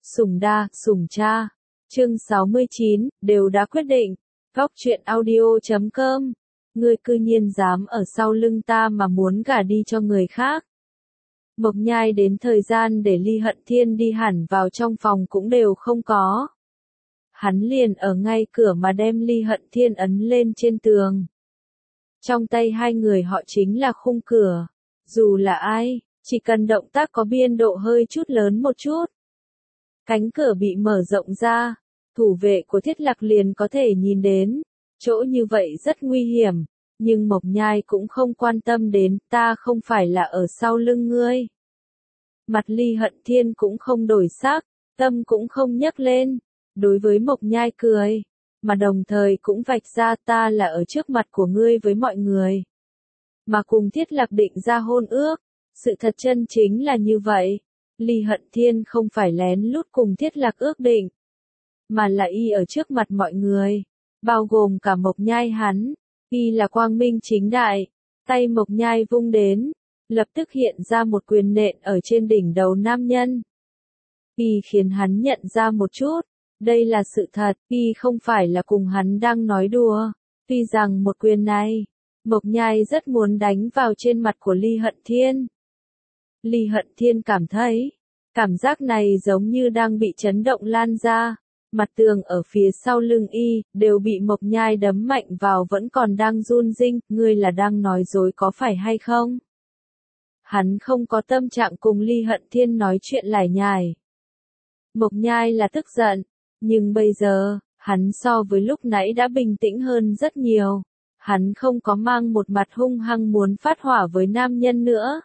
Sủng đa, sủng cha. Chương 69, đều đã quyết định. Góc truyện audio.com. Ngươi cư nhiên dám ở sau lưng ta mà muốn gả đi cho người khác. Mộc Nhai đến thời gian để Ly Hận Thiên đi hẳn vào trong phòng cũng đều không có. Hắn liền ở ngay cửa mà đem Ly Hận Thiên ấn lên trên tường. Trong tay hai người họ chính là khung cửa. Dù là ai, chỉ cần động tác có biên độ hơi chút lớn một chút. Cánh cửa bị mở rộng ra, thủ vệ của Thiết Lạc liền có thể nhìn đến. Chỗ như vậy rất nguy hiểm, nhưng Mộc Nhai cũng không quan tâm đến, ta không phải là ở sau lưng ngươi. Mặt Ly Hận Thiên cũng không đổi sắc, tâm cũng không nhấc lên, đối với Mộc Nhai cười, mà đồng thời cũng vạch ra ta là ở trước mặt của ngươi với mọi người. Mà cùng Thiết Lạc định ra hôn ước, sự thật chân chính là như vậy. Ly Hận Thiên không phải lén lút cùng Thiết Lạc ước định, mà là y ở trước mặt mọi người, bao gồm cả Mộc Nhai hắn, y là quang minh chính đại, tay Mộc Nhai vung đến, lập tức hiện ra một quyền nện ở trên đỉnh đầu nam nhân. Y khiến hắn nhận ra một chút, đây là sự thật, y không phải là cùng hắn đang nói đùa, tuy rằng một quyền này, Mộc Nhai rất muốn đánh vào trên mặt của Ly Hận Thiên. Ly Hận Thiên cảm thấy, cảm giác này giống như đang bị chấn động lan ra, mặt tường ở phía sau lưng y, đều bị Mộc Nhai đấm mạnh vào vẫn còn đang run rinh, ngươi là đang nói dối có phải hay không? Hắn không có tâm trạng cùng Ly Hận Thiên nói chuyện lải nhải. Mộc Nhai là tức giận, nhưng bây giờ, hắn so với lúc nãy đã bình tĩnh hơn rất nhiều. Hắn không có mang một mặt hung hăng muốn phát hỏa với nam nhân nữa.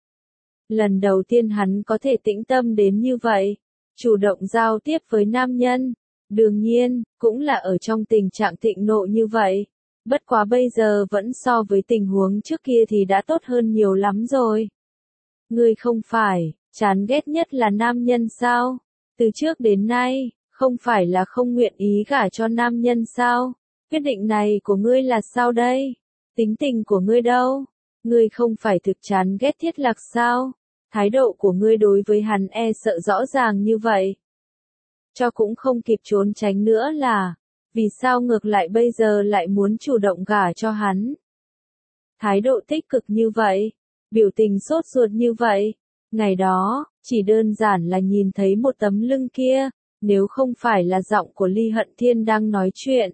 Lần đầu tiên hắn có thể tĩnh tâm đến như vậy, chủ động giao tiếp với nam nhân, đương nhiên, cũng là ở trong tình trạng thịnh nộ như vậy. Bất quá bây giờ vẫn so với tình huống trước kia thì đã tốt hơn nhiều lắm rồi. Ngươi không phải, chán ghét nhất là nam nhân sao? Từ trước đến nay, không phải là không nguyện ý gả cho nam nhân sao? Quyết định này của ngươi là sao đây? Tính tình của ngươi đâu? Ngươi không phải thực chán ghét Thiết Lạc sao? Thái độ của ngươi đối với hắn e sợ rõ ràng như vậy. Cho cũng không kịp trốn tránh nữa là, vì sao ngược lại bây giờ lại muốn chủ động gả cho hắn? Thái độ tích cực như vậy, biểu tình sốt ruột như vậy, ngày đó, chỉ đơn giản là nhìn thấy một tấm lưng kia, nếu không phải là giọng của Ly Hận Thiên đang nói chuyện.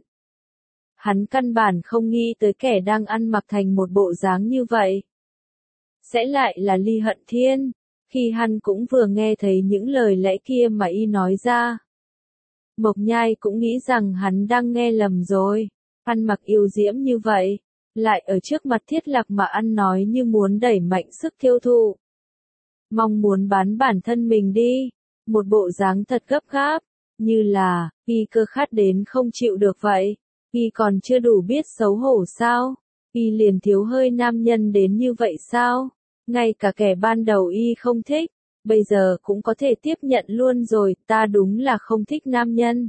Hắn căn bản không nghĩ tới kẻ đang ăn mặc thành một bộ dáng như vậy. Sẽ lại là Ly Hận Thiên, khi hắn cũng vừa nghe thấy những lời lẽ kia mà y nói ra. Mộc Nhai cũng nghĩ rằng hắn đang nghe lầm rồi, ăn mặc yêu diễm như vậy, lại ở trước mặt Thiết Lạc mà ăn nói như muốn đẩy mạnh sức tiêu thụ. Mong muốn bán bản thân mình đi, một bộ dáng thật gấp gáp, như là, y cơ khát đến không chịu được vậy. Y còn chưa đủ biết xấu hổ sao? Y liền thiếu hơi nam nhân đến như vậy sao? Ngay cả kẻ ban đầu y không thích, bây giờ cũng có thể tiếp nhận luôn rồi, ta đúng là không thích nam nhân.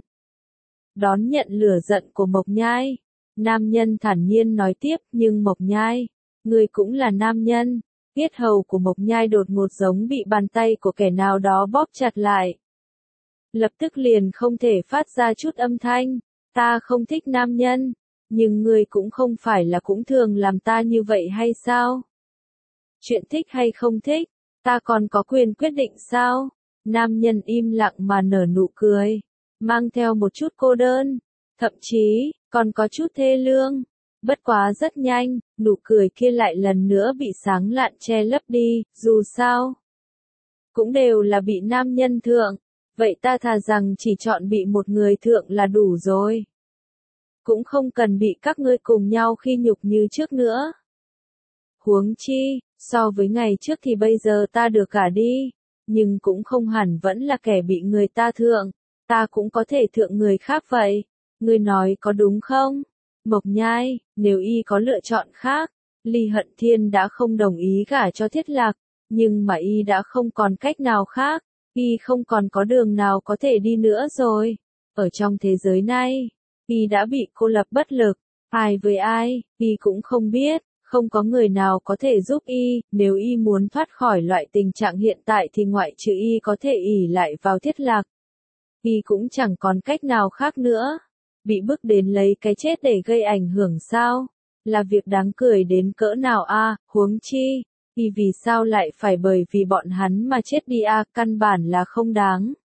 Đón nhận lửa giận của Mộc Nhai, nam nhân thản nhiên nói tiếp, nhưng Mộc Nhai, ngươi cũng là nam nhân. Yết hầu của Mộc Nhai đột ngột giống bị bàn tay của kẻ nào đó bóp chặt lại. Lập tức liền không thể phát ra chút âm thanh. Ta không thích nam nhân, nhưng ngươi cũng không phải là cũng thường làm ta như vậy hay sao? Chuyện thích hay không thích, ta còn có quyền quyết định sao? Nam nhân im lặng mà nở nụ cười, mang theo một chút cô đơn, thậm chí, còn có chút thê lương. Bất quá rất nhanh, nụ cười kia lại lần nữa bị sáng lạn che lấp đi, dù sao. Cũng đều là bị nam nhân thượng. Vậy ta thà rằng chỉ chọn bị một người thượng là đủ rồi. Cũng không cần bị các ngươi cùng nhau khi nhục như trước nữa. Huống chi, so với ngày trước thì bây giờ ta được gả đi, nhưng cũng không hẳn vẫn là kẻ bị người ta thượng, ta cũng có thể thượng người khác vậy. Ngươi nói có đúng không? Mộc Nhai, nếu y có lựa chọn khác, Ly Hận Thiên đã không đồng ý gả cho Thiết Lạc, nhưng mà y đã không còn cách nào khác. Y không còn có đường nào có thể đi nữa rồi. Ở trong thế giới này, y đã bị cô lập bất lực. Ai với ai, y cũng không biết. Không có người nào có thể giúp y. Nếu y muốn thoát khỏi loại tình trạng hiện tại thì ngoại trừ y có thể ỷ lại vào Thiết Lạc. Y cũng chẳng còn cách nào khác nữa. Bị bức đến lấy cái chết để gây ảnh hưởng sao? Là việc đáng cười đến cỡ nào a, huống chi. Y vì sao lại phải bởi vì bọn hắn mà chết đi a, căn bản là không đáng.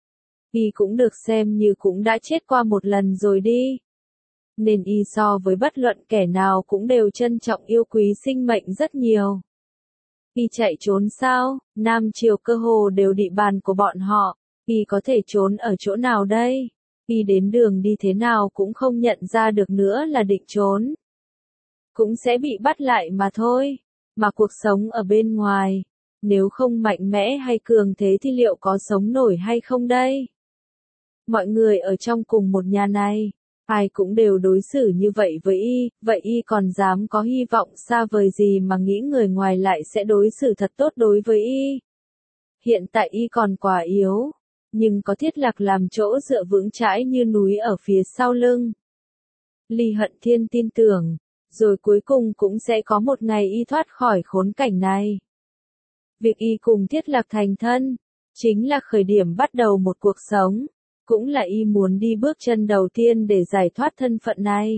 Y cũng được xem như cũng đã chết qua một lần rồi đi. Nên y so với bất luận kẻ nào cũng đều trân trọng yêu quý sinh mệnh rất nhiều. Y chạy trốn sao? Nam Triều cơ hồ đều địa bàn của bọn họ. Y có thể trốn ở chỗ nào đây? Y đến đường đi thế nào cũng không nhận ra được nữa là định trốn. Cũng sẽ bị bắt lại mà thôi. Mà cuộc sống ở bên ngoài, nếu không mạnh mẽ hay cường thế thì liệu có sống nổi hay không đây? Mọi người ở trong cùng một nhà này, ai cũng đều đối xử như vậy với y, vậy y còn dám có hy vọng xa vời gì mà nghĩ người ngoài lại sẽ đối xử thật tốt đối với y. Hiện tại y còn quá yếu, nhưng có Thiết Lạc làm chỗ dựa vững chãi như núi ở phía sau lưng. Ly Hận Thiên tin tưởng, rồi cuối cùng cũng sẽ có một ngày y thoát khỏi khốn cảnh này. Việc y cùng Thiết Lạc thành thân, chính là khởi điểm bắt đầu một cuộc sống, cũng là y muốn đi bước chân đầu tiên để giải thoát thân phận này.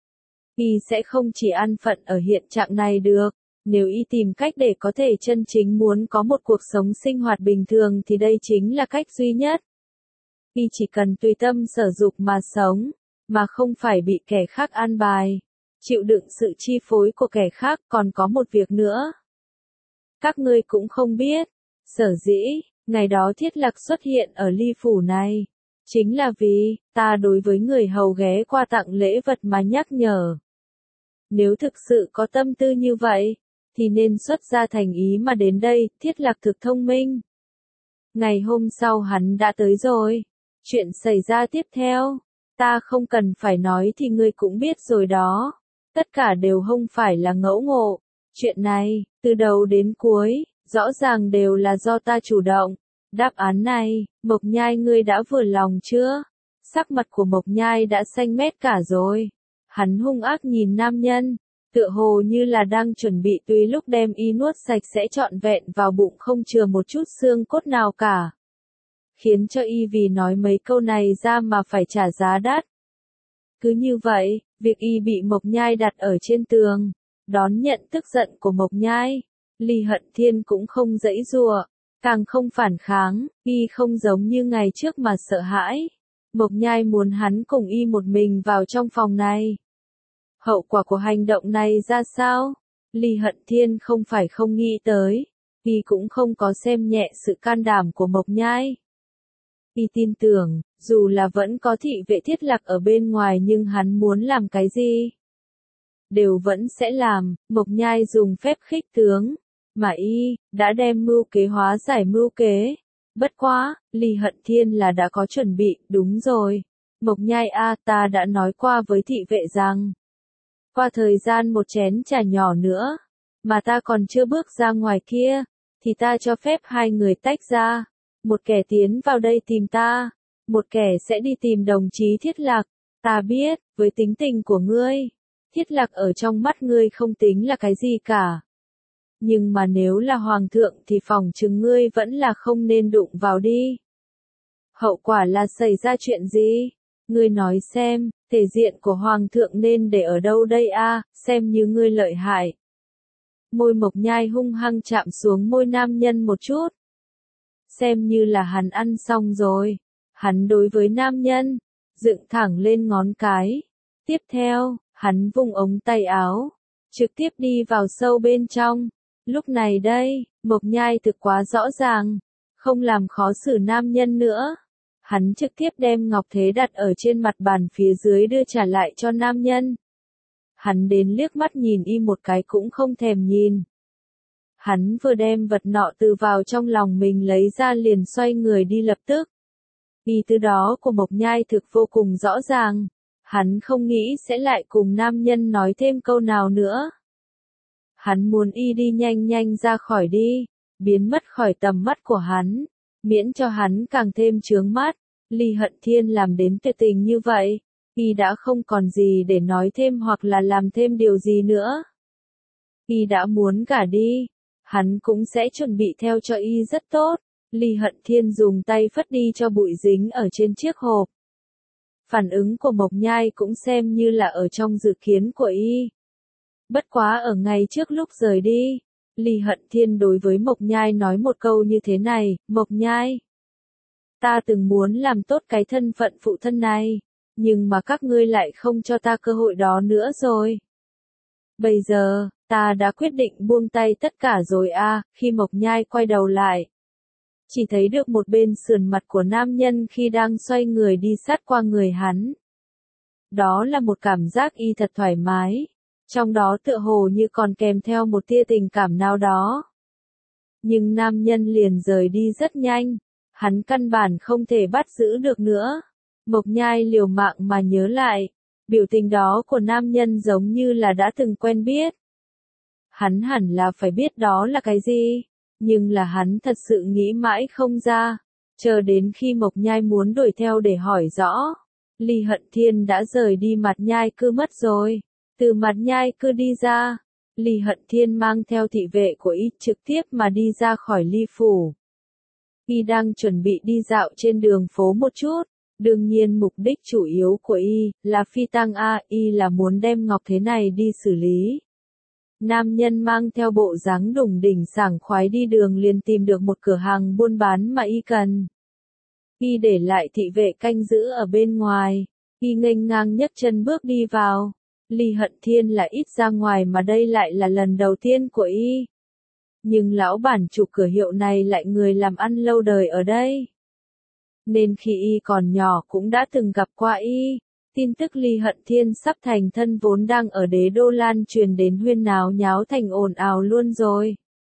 Y sẽ không chỉ an phận ở hiện trạng này được, nếu y tìm cách để có thể chân chính muốn có một cuộc sống sinh hoạt bình thường thì đây chính là cách duy nhất. Y chỉ cần tùy tâm sở dục mà sống, mà không phải bị kẻ khác an bài, chịu đựng sự chi phối của kẻ khác. Còn có một việc nữa. Các ngươi cũng không biết, sở dĩ, ngày đó Thiết Lạc xuất hiện ở Ly Phủ này, chính là vì, ta đối với người hầu ghé qua tặng lễ vật mà nhắc nhở. Nếu thực sự có tâm tư như vậy, thì nên xuất ra thành ý mà đến đây. Thiết Lạc thực thông minh. Ngày hôm sau hắn đã tới rồi. Chuyện xảy ra tiếp theo, ta không cần phải nói thì ngươi cũng biết rồi đó. Tất cả đều không phải là ngẫu ngộ. Chuyện này, từ đầu đến cuối, rõ ràng đều là do ta chủ động. Đáp án này, Mộc Nhai ngươi đã vừa lòng chưa? Sắc mặt của Mộc Nhai đã xanh mét cả rồi. Hắn hung ác nhìn nam nhân, tựa hồ như là đang chuẩn bị tùy lúc đem y nuốt sạch sẽ trọn vẹn vào bụng không chừa một chút xương cốt nào cả. Khiến cho y vì nói mấy câu này ra mà phải trả giá đắt. Cứ như vậy, việc y bị Mộc Nhai đặt ở trên tường, đón nhận tức giận của Mộc Nhai, Ly Hận Thiên cũng không giãy giụa, càng không phản kháng, y không giống như ngày trước mà sợ hãi. Mộc Nhai muốn hắn cùng y một mình vào trong phòng này. Hậu quả của hành động này ra sao? Ly Hận Thiên không phải không nghĩ tới, y cũng không có xem nhẹ sự can đảm của Mộc Nhai. Y tin tưởng, dù là vẫn có thị vệ Thiết Lạc ở bên ngoài nhưng hắn muốn làm cái gì, đều vẫn sẽ làm. Mộc Nhai dùng phép khích tướng, mà y đã đem mưu kế hóa giải mưu kế. Bất quá, Ly Hận Thiên là đã có chuẩn bị. Đúng rồi, Mộc Nhai a, ta đã nói qua với thị vệ rằng, qua thời gian một chén trà nhỏ nữa, mà ta còn chưa bước ra ngoài kia, thì ta cho phép hai người tách ra. Một kẻ tiến vào đây tìm ta, một kẻ sẽ đi tìm đồng chí Thiết Lạc. Ta biết, với tính tình của ngươi, Thiết Lạc ở trong mắt ngươi không tính là cái gì cả. Nhưng mà nếu là hoàng thượng thì phỏng chừng ngươi vẫn là không nên đụng vào đi. Hậu quả là xảy ra chuyện gì? Ngươi nói xem, thể diện của hoàng thượng nên để ở đâu đây a, xem như ngươi lợi hại. Môi Mộc Nhai hung hăng chạm xuống môi nam nhân một chút. Xem như là hắn ăn xong rồi. Hắn đối với nam nhân, dựng thẳng lên ngón cái. Tiếp theo, hắn vung ống tay áo, trực tiếp đi vào sâu bên trong. Lúc này đây, Mộc Nhai thực quá rõ ràng, không làm khó xử nam nhân nữa. Hắn trực tiếp đem ngọc thế đặt ở trên mặt bàn phía dưới đưa trả lại cho nam nhân. Hắn đến liếc mắt nhìn y một cái cũng không thèm nhìn. Hắn vừa đem vật nọ từ vào trong lòng mình lấy ra liền xoay người đi lập tức. Ý tứ đó của Mộc Nhai thực vô cùng rõ ràng. Hắn không nghĩ sẽ lại cùng nam nhân nói thêm câu nào nữa. Hắn muốn y đi nhanh nhanh ra khỏi đi, biến mất khỏi tầm mắt của hắn, miễn cho hắn càng thêm chướng mắt. Ly Hận Thiên làm đến tuyệt tình như vậy, y đã không còn gì để nói thêm hoặc là làm thêm điều gì nữa. Y đã muốn gả đi, hắn cũng sẽ chuẩn bị theo cho y rất tốt, Ly Hận Thiên dùng tay phất đi cho bụi dính ở trên chiếc hộp. Phản ứng của Mộc Nhai cũng xem như là ở trong dự kiến của y. Bất quá ở ngày trước lúc rời đi, Ly Hận Thiên đối với Mộc Nhai nói một câu như thế này, Mộc Nhai. Ta từng muốn làm tốt cái thân phận phụ thân này, nhưng mà các ngươi lại không cho ta cơ hội đó nữa rồi. Bây giờ, ta đã quyết định buông tay tất cả rồi a. Khi Mộc Nhai quay đầu lại, chỉ thấy được một bên sườn mặt của nam nhân khi đang xoay người đi sát qua người hắn. Đó là một cảm giác y thật thoải mái, trong đó tựa hồ như còn kèm theo một tia tình cảm nào đó. Nhưng nam nhân liền rời đi rất nhanh, hắn căn bản không thể bắt giữ được nữa. Mộc Nhai liều mạng mà nhớ lại, biểu tình đó của nam nhân giống như là đã từng quen biết. Hắn hẳn là phải biết đó là cái gì, nhưng là hắn thật sự nghĩ mãi không ra, chờ đến khi Mộc Nhai muốn đuổi theo để hỏi rõ. Ly Hận Thiên đã rời đi Mạt Nhai Cư mất rồi. Từ Mạt Nhai Cư đi ra, Ly Hận Thiên mang theo thị vệ của y trực tiếp mà đi ra khỏi Ly Phủ. Y đang chuẩn bị đi dạo trên đường phố một chút, đương nhiên mục đích chủ yếu của y là phi tang y là muốn đem ngọc thế này đi xử lý. Nam nhân mang theo bộ dáng đủng đỉnh sảng khoái đi đường liền tìm được một cửa hàng buôn bán mà y cần. Y để lại thị vệ canh giữ ở bên ngoài, y nghênh ngang nhấc chân bước đi vào. Ly Hận Thiên là ít ra ngoài mà đây lại là lần đầu tiên của y. Nhưng lão bản chủ cửa hiệu này lại người làm ăn lâu đời ở đây. Nên khi y còn nhỏ cũng đã từng gặp qua y. Tin tức Ly Hận Thiên sắp thành thân vốn đang ở đế đô lan truyền đến huyên náo nháo thành ồn ào luôn rồi.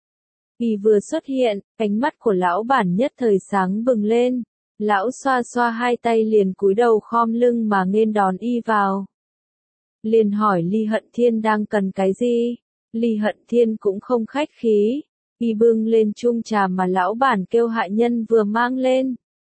Y vừa xuất hiện, ánh mắt của lão bản nhất thời sáng bừng lên. Lão xoa xoa hai tay liền cúi đầu khom lưng mà nghênh đón y vào. Liền hỏi Ly Hận Thiên đang cần cái gì. Ly Hận Thiên cũng không khách khí, y bưng lên chung trà mà lão bản kêu hạ nhân vừa mang lên.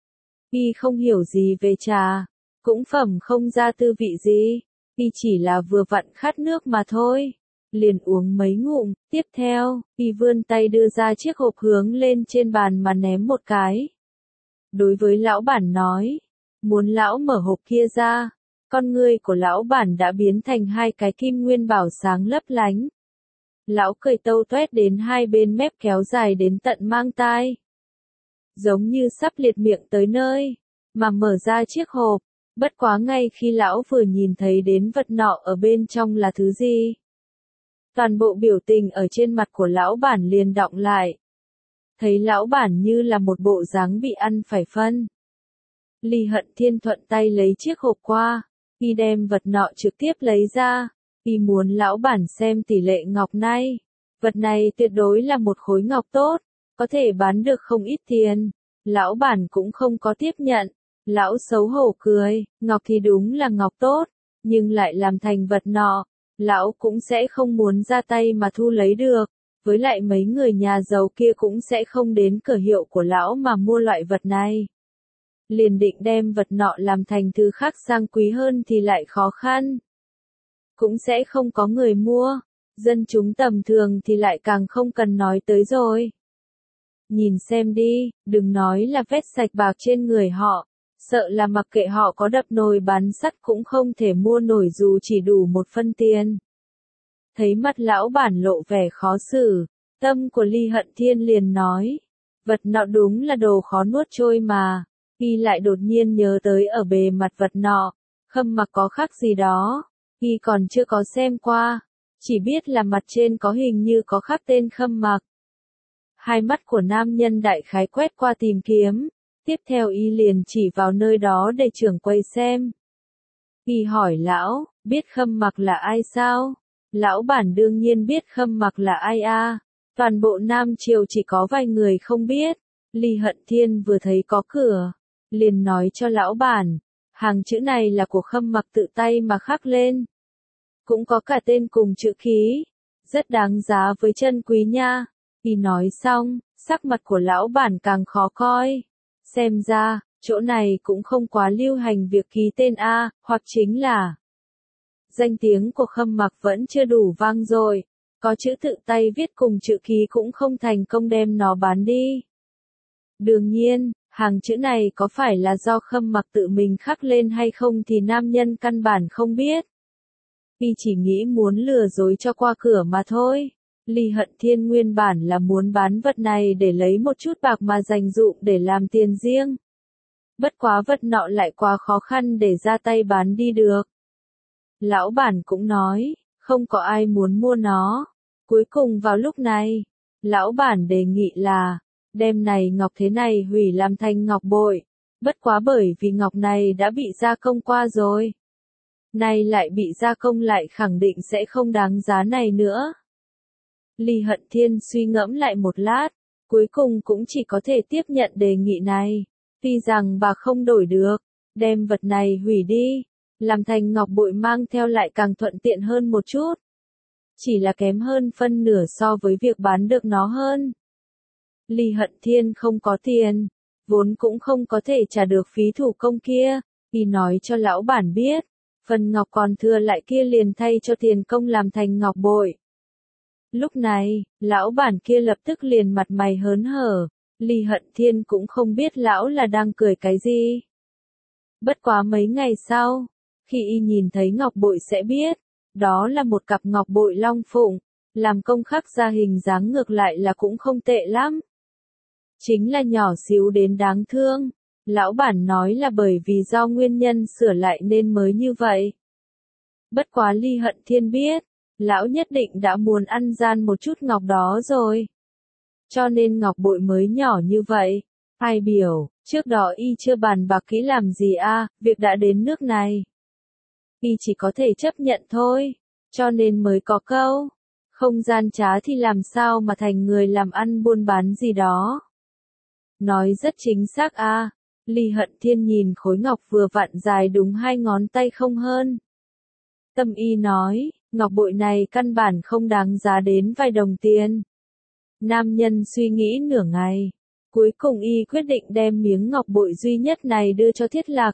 Y không hiểu gì về trà, cũng phẩm không ra tư vị gì, y chỉ là vừa vặn khát nước mà thôi. Liền uống mấy ngụm, tiếp theo, y vươn tay đưa ra chiếc hộp hướng lên trên bàn mà ném một cái. Đối với lão bản nói, muốn lão mở hộp kia ra, con ngươi của lão bản đã biến thành hai cái kim nguyên bảo sáng lấp lánh. Lão cười tâu toét đến hai bên mép kéo dài đến tận mang tai. Giống như sắp liệt miệng tới nơi, mà mở ra chiếc hộp, bất quá ngay khi lão vừa nhìn thấy đến vật nọ ở bên trong là thứ gì. Toàn bộ biểu tình ở trên mặt của lão bản liền đọng lại. Thấy lão bản như là một bộ dáng bị ăn phải phân. Ly Hận Thiên thuận tay lấy chiếc hộp qua, y đem vật nọ trực tiếp lấy ra, y muốn lão bản xem tỷ lệ ngọc này. Vật này tuyệt đối là một khối ngọc tốt, có thể bán được không ít tiền. Lão bản cũng không có tiếp nhận, lão xấu hổ cười, ngọc thì đúng là ngọc tốt, nhưng lại làm thành vật nọ, lão cũng sẽ không muốn ra tay mà thu lấy được. Với lại mấy người nhà giàu kia cũng sẽ không đến cửa hiệu của lão mà mua loại vật này. Liền định đem vật nọ làm thành thứ khác sang quý hơn thì lại khó khăn. Cũng sẽ không có người mua, dân chúng tầm thường thì lại càng không cần nói tới rồi. Nhìn xem đi, đừng nói là vét sạch bạc trên người họ, sợ là mặc kệ họ có đập nồi bán sắt cũng không thể mua nổi dù chỉ đủ một phân tiền. Thấy mắt lão bản lộ vẻ khó xử, tâm của Ly Hận Thiên liền nói, vật nọ đúng là đồ khó nuốt trôi mà. Y lại đột nhiên nhớ tới ở bề mặt vật nọ, khâm mặc có khắc gì đó, y còn chưa có xem qua, chỉ biết là mặt trên có hình như có khắc tên khâm mặc. Hai mắt của nam nhân đại khái quét qua tìm kiếm, tiếp theo y liền chỉ vào nơi đó để trưởng quầy xem. Y hỏi lão, biết khâm mặc là ai sao? Lão bản đương nhiên biết khâm mặc là ai a. Toàn bộ Nam Triều chỉ có vài người không biết. Ly Hận Thiên vừa thấy có cửa, liền nói cho lão bản, hàng chữ này là của khâm mặc tự tay mà khắc lên. Cũng có cả tên cùng chữ ký, rất đáng giá với chân quý nha. Y nói xong, sắc mặt của lão bản càng khó coi. Xem ra, chỗ này cũng không quá lưu hành việc ký tên A, hoặc chính là danh tiếng của khâm mặc vẫn chưa đủ vang dội, có chữ tự tay viết cùng chữ ký cũng không thành công đem nó bán đi. Đương nhiên, hàng chữ này có phải là do Khâm Mặc tự mình khắc lên hay không thì nam nhân căn bản không biết. Y chỉ nghĩ muốn lừa dối cho qua cửa mà thôi. Ly Hận Thiên nguyên bản là muốn bán vật này để lấy một chút bạc mà dành dụm để làm tiền riêng. Bất quá vật nọ lại quá khó khăn để ra tay bán đi được. Lão bản cũng nói, không có ai muốn mua nó. Cuối cùng vào lúc này, lão bản đề nghị là, đem này ngọc thế này hủy làm thành ngọc bội. Bất quá bởi vì ngọc này đã bị gia công qua rồi. Này lại bị gia công lại khẳng định sẽ không đáng giá này nữa. Ly Hận Thiên suy ngẫm lại một lát, cuối cùng cũng chỉ có thể tiếp nhận đề nghị này. Tuy rằng bà không đổi được, đem vật này hủy đi, làm thành ngọc bội mang theo lại càng thuận tiện hơn một chút. Chỉ là kém hơn phân nửa so với việc bán được nó hơn. Ly Hận Thiên không có tiền, vốn cũng không có thể trả được phí thủ công kia, y nói cho lão bản biết, phần ngọc còn thừa lại kia liền thay cho tiền công làm thành ngọc bội. Lúc này, lão bản kia lập tức liền mặt mày hớn hở, Ly Hận Thiên cũng không biết lão là đang cười cái gì. Bất quá mấy ngày sau, khi y nhìn thấy ngọc bội sẽ biết, đó là một cặp ngọc bội long phụng, làm công khắc ra hình dáng ngược lại là cũng không tệ lắm. Chính là nhỏ xíu đến đáng thương, lão bản nói là bởi vì do nguyên nhân sửa lại nên mới như vậy. Bất quá Ly Hận Thiên biết, lão nhất định đã muốn ăn gian một chút ngọc đó rồi. Cho nên ngọc bội mới nhỏ như vậy. Ai biểu, trước đó y chưa bàn bạc kỹ làm gì việc đã đến nước này. Y chỉ có thể chấp nhận thôi, cho nên mới có câu, không gian trá thì làm sao mà thành người làm ăn buôn bán gì đó. Nói rất chính xác Ly Hận Thiên nhìn khối ngọc vừa vặn dài đúng 2 ngón tay không hơn. Tâm y nói, ngọc bội này căn bản không đáng giá đến vài đồng tiền. Nam nhân suy nghĩ nửa ngày, cuối cùng y quyết định đem miếng ngọc bội duy nhất này đưa cho Thiết Lạc.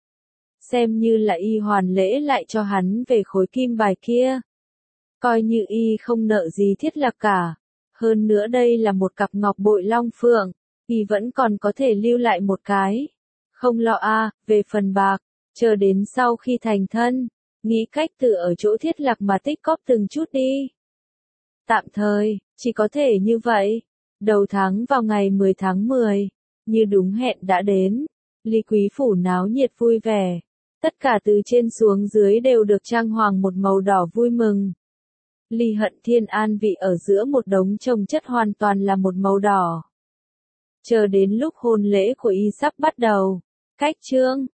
Xem như là y hoàn lễ lại cho hắn về khối kim bài kia. Coi như y không nợ gì Thiết Lạc cả. Hơn nữa đây là một cặp ngọc bội long phượng, y vẫn còn có thể lưu lại một cái. Không lo về phần bạc, chờ đến sau khi thành thân, nghĩ cách tự ở chỗ Thiết Lạc mà tích cóp từng chút đi. Tạm thời, chỉ có thể như vậy. Đầu tháng vào ngày 10 tháng 10, như đúng hẹn đã đến, Ly Quý Phủ náo nhiệt vui vẻ. Tất cả từ trên xuống dưới đều được trang hoàng một màu đỏ vui mừng. Ly Hận Thiên an vị ở giữa một đống chồng chất hoàn toàn là một màu đỏ. Chờ đến lúc hôn lễ của y sắp bắt đầu, cách chương